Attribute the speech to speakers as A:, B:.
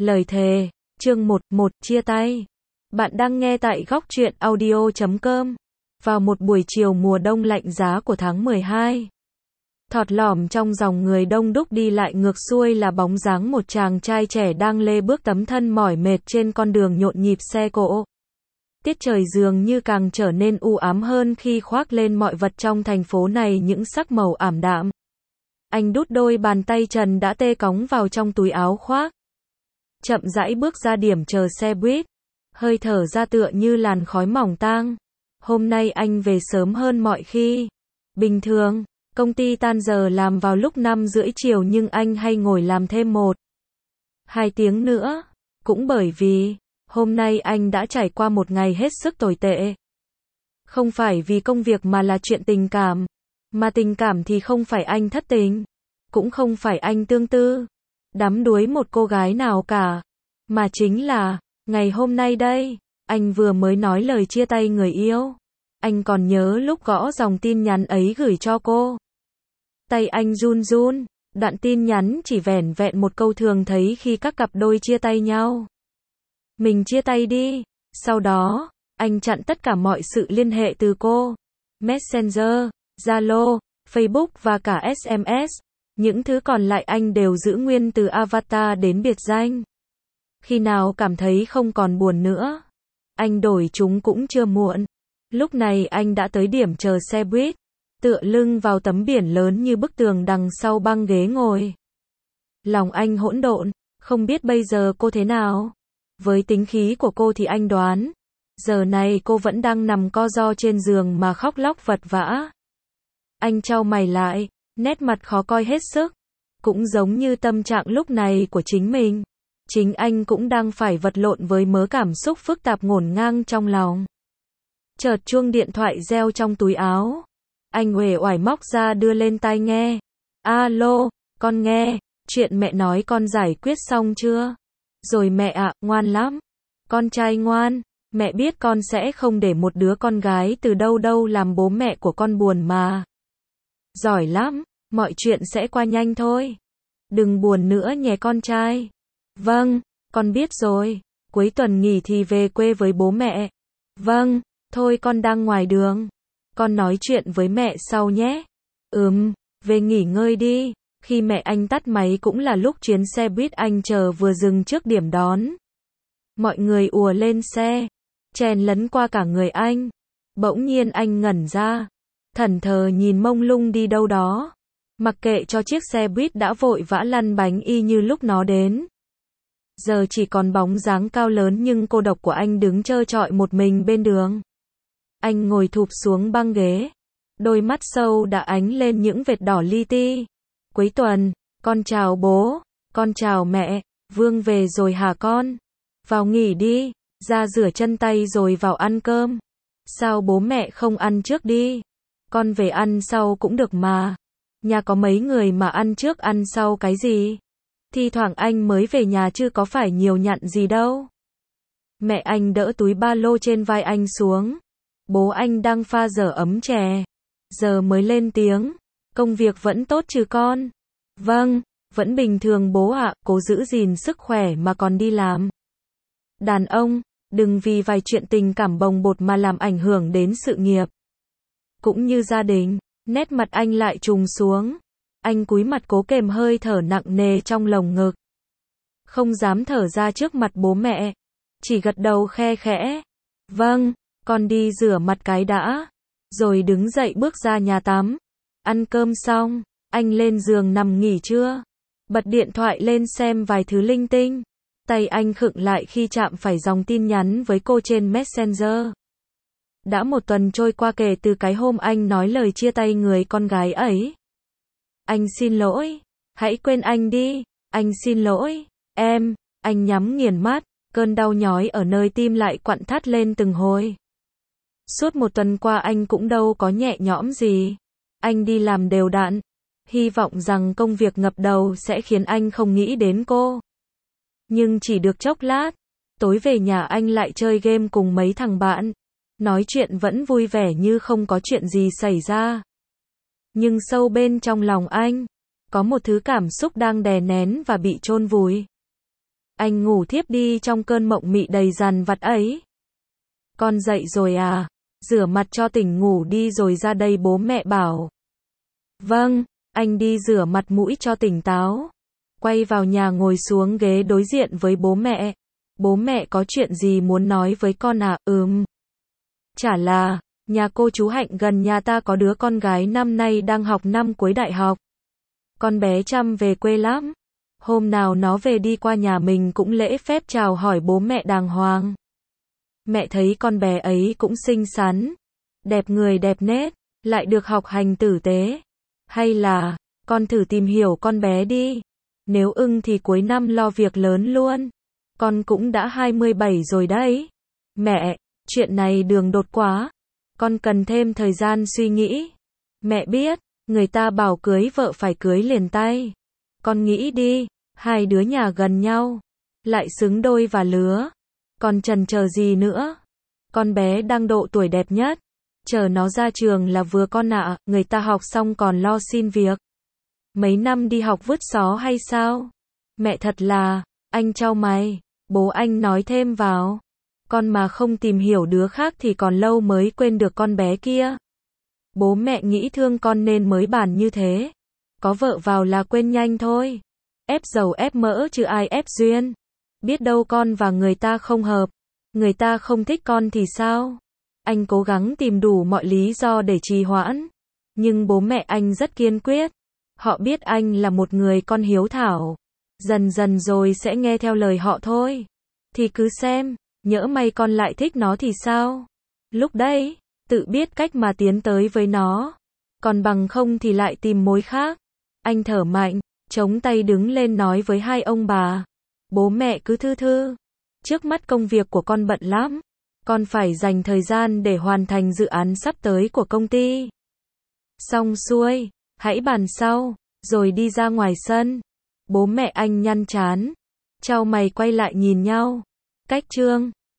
A: Lời thề, chương 11, chia tay. Bạn đang nghe tại góc truyện audio.com. Vào một buổi chiều mùa đông lạnh giá của tháng 12. Thọt lỏm trong dòng người đông đúc đi lại ngược xuôi là bóng dáng một chàng trai trẻ đang lê bước tấm thân mỏi mệt trên con đường nhộn nhịp xe cộ. Tiết trời dường như càng trở nên u ám hơn khi khoác lên mọi vật trong thành phố này những sắc màu ảm đạm. Anh đút đôi bàn tay trần đã tê cóng vào trong túi áo khoác. Chậm rãi bước ra điểm chờ xe buýt. Hơi thở ra tựa như làn khói mỏng tang. Hôm nay anh về sớm hơn mọi khi. Bình thường, công ty tan giờ làm vào lúc 5:30 chiều nhưng anh hay ngồi làm thêm 1-2 tiếng nữa. Cũng bởi vì, hôm nay anh đã trải qua một ngày hết sức tồi tệ. Không phải vì công việc mà là chuyện tình cảm. Mà tình cảm thì không phải anh thất tình. Cũng không phải anh tương tư. Đắm đuối một cô gái nào cả. Mà chính là, ngày hôm nay đây, anh vừa mới nói lời chia tay người yêu. Anh còn nhớ lúc gõ dòng tin nhắn ấy gửi cho cô. Tay anh run run, đoạn tin nhắn chỉ vẻn vẹn một câu thường thấy khi các cặp đôi chia tay nhau. Mình chia tay đi. Sau đó, anh chặn tất cả mọi sự liên hệ từ cô. Messenger, Zalo, Facebook và cả SMS. Những thứ còn lại anh đều giữ nguyên từ avatar đến biệt danh. Khi nào cảm thấy không còn buồn nữa, anh đổi chúng cũng chưa muộn. Lúc này anh đã tới điểm chờ xe buýt, tựa lưng vào tấm biển lớn như bức tường đằng sau băng ghế ngồi. Lòng anh hỗn độn, không biết bây giờ cô thế nào. Với tính khí của cô thì anh đoán, giờ này cô vẫn đang nằm co ro trên giường mà khóc lóc vật vã. Anh chau mày lại, nét mặt khó coi hết sức. Cũng giống như tâm trạng lúc này của chính mình. Chính anh cũng đang phải vật lộn với mớ cảm xúc phức tạp ngổn ngang trong lòng. Chợt chuông điện thoại reo trong túi áo. Anh uể oải móc ra đưa lên tai nghe. Alo, con nghe, chuyện mẹ nói con giải quyết xong chưa? Rồi mẹ ạ, ngoan lắm. Con trai ngoan, mẹ biết con sẽ không để một đứa con gái từ đâu đâu làm bố mẹ của con buồn mà. Giỏi lắm, mọi chuyện sẽ qua nhanh thôi. Đừng buồn nữa nhé con trai. Vâng, con biết rồi. Cuối tuần nghỉ thì về quê với bố mẹ. Vâng, thôi con đang ngoài đường. Con nói chuyện với mẹ sau nhé. Về nghỉ ngơi đi. Khi mẹ anh tắt máy cũng là lúc chuyến xe buýt anh chờ vừa dừng trước điểm đón. Mọi người ùa lên xe, chèn lấn qua cả người anh. Bỗng nhiên anh ngẩn ra, thẫn thờ nhìn mông lung đi đâu đó. Mặc kệ cho chiếc xe buýt đã vội vã lăn bánh y như lúc nó đến. Giờ chỉ còn bóng dáng cao lớn nhưng cô độc của anh đứng trơ trọi một mình bên đường. Anh ngồi thụp xuống băng ghế. Đôi mắt sâu đã ánh lên những vệt đỏ li ti. Cuối tuần, con chào bố, con chào mẹ, Vương về rồi hả con? Vào nghỉ đi, ra rửa chân tay rồi vào ăn cơm. Sao bố mẹ không ăn trước đi? Con về ăn sau cũng được mà. Nhà có mấy người mà ăn trước ăn sau cái gì? Thi thoảng anh mới về nhà chứ có phải nhiều nhặn gì đâu. Mẹ anh đỡ túi ba lô trên vai anh xuống. Bố anh đang pha dở ấm chè. Giờ mới lên tiếng. Công việc vẫn tốt chứ con? Vâng, vẫn bình thường bố ạ, cố giữ gìn sức khỏe mà còn đi làm. Đàn ông, đừng vì vài chuyện tình cảm bồng bột mà làm ảnh hưởng đến sự nghiệp. Cũng như gia đình, nét mặt anh lại trùng xuống. Anh cúi mặt cố kềm hơi thở nặng nề trong lồng ngực. Không dám thở ra trước mặt bố mẹ. Chỉ gật đầu khe khẽ. Vâng, con đi rửa mặt cái đã. Rồi đứng dậy bước ra nhà tắm. Ăn cơm xong, anh lên giường nằm nghỉ trưa. Bật điện thoại lên xem vài thứ linh tinh. Tay anh khựng lại khi chạm phải dòng tin nhắn với cô trên Messenger. Đã một tuần trôi qua kể từ cái hôm anh nói lời chia tay người con gái ấy. Anh xin lỗi. Hãy quên anh đi. Anh xin lỗi. Em. Anh nhắm nghiền mắt. Cơn đau nhói ở nơi tim lại quặn thắt lên từng hồi. Suốt một tuần qua anh cũng đâu có nhẹ nhõm gì. Anh đi làm đều đặn. Hy vọng rằng công việc ngập đầu sẽ khiến anh không nghĩ đến cô. Nhưng chỉ được chốc lát. Tối về nhà anh lại chơi game cùng mấy thằng bạn. Nói chuyện vẫn vui vẻ như không có chuyện gì xảy ra. Nhưng sâu bên trong lòng anh, có một thứ cảm xúc đang đè nén và bị chôn vùi. Anh ngủ thiếp đi trong cơn mộng mị đầy dằn vặt ấy. Con dậy rồi à? Rửa mặt cho tỉnh ngủ đi rồi ra đây bố mẹ bảo. Vâng, anh đi rửa mặt mũi cho tỉnh táo. Quay vào nhà ngồi xuống ghế đối diện với bố mẹ. Bố mẹ có chuyện gì muốn nói với con à? Chả là, nhà cô chú Hạnh gần nhà ta có đứa con gái năm nay đang học năm cuối đại học. Con bé chăm về quê lắm. Hôm nào nó về đi qua nhà mình cũng lễ phép chào hỏi bố mẹ đàng hoàng. Mẹ thấy con bé ấy cũng xinh xắn, đẹp người đẹp nết, lại được học hành tử tế. Hay là, con thử tìm hiểu con bé đi. Nếu ưng thì cuối năm lo việc lớn luôn. Con cũng đã 27 rồi đấy. Mẹ, chuyện này đường đột quá. Con cần thêm thời gian suy nghĩ. Mẹ biết, người ta bảo cưới vợ phải cưới liền tay. Con nghĩ đi, hai đứa nhà gần nhau, lại xứng đôi và lứa. Còn chần chờ gì nữa? Con bé đang độ tuổi đẹp nhất. Chờ nó ra trường là vừa con ạ, người ta học xong còn lo xin việc. Mấy năm đi học vứt xó hay sao? Mẹ thật là, anh chau mày. Bố anh nói thêm vào. Con mà không tìm hiểu đứa khác thì còn lâu mới quên được con bé kia. Bố mẹ nghĩ thương con nên mới bàn như thế. Có vợ vào là quên nhanh thôi. Ép dầu ép mỡ chứ ai ép duyên. Biết đâu con và người ta không hợp. Người ta không thích con thì sao? Anh cố gắng tìm đủ mọi lý do để trì hoãn. Nhưng bố mẹ anh rất kiên quyết. Họ biết anh là một người con hiếu thảo. Dần dần rồi sẽ nghe theo lời họ thôi. Thì cứ xem, nhỡ may con lại thích nó thì sao? Lúc đấy, tự biết cách mà tiến tới với nó. Còn bằng không thì lại tìm mối khác. Anh thở mạnh, chống tay đứng lên nói với hai ông bà. Bố mẹ cứ thư thư. Trước mắt công việc của con bận lắm. Con phải dành thời gian để hoàn thành dự án sắp tới của công ty. Xong xuôi, hãy bàn sau, rồi đi ra ngoài sân. Bố mẹ anh nhăn trán, chau mày quay lại nhìn nhau. Cách chương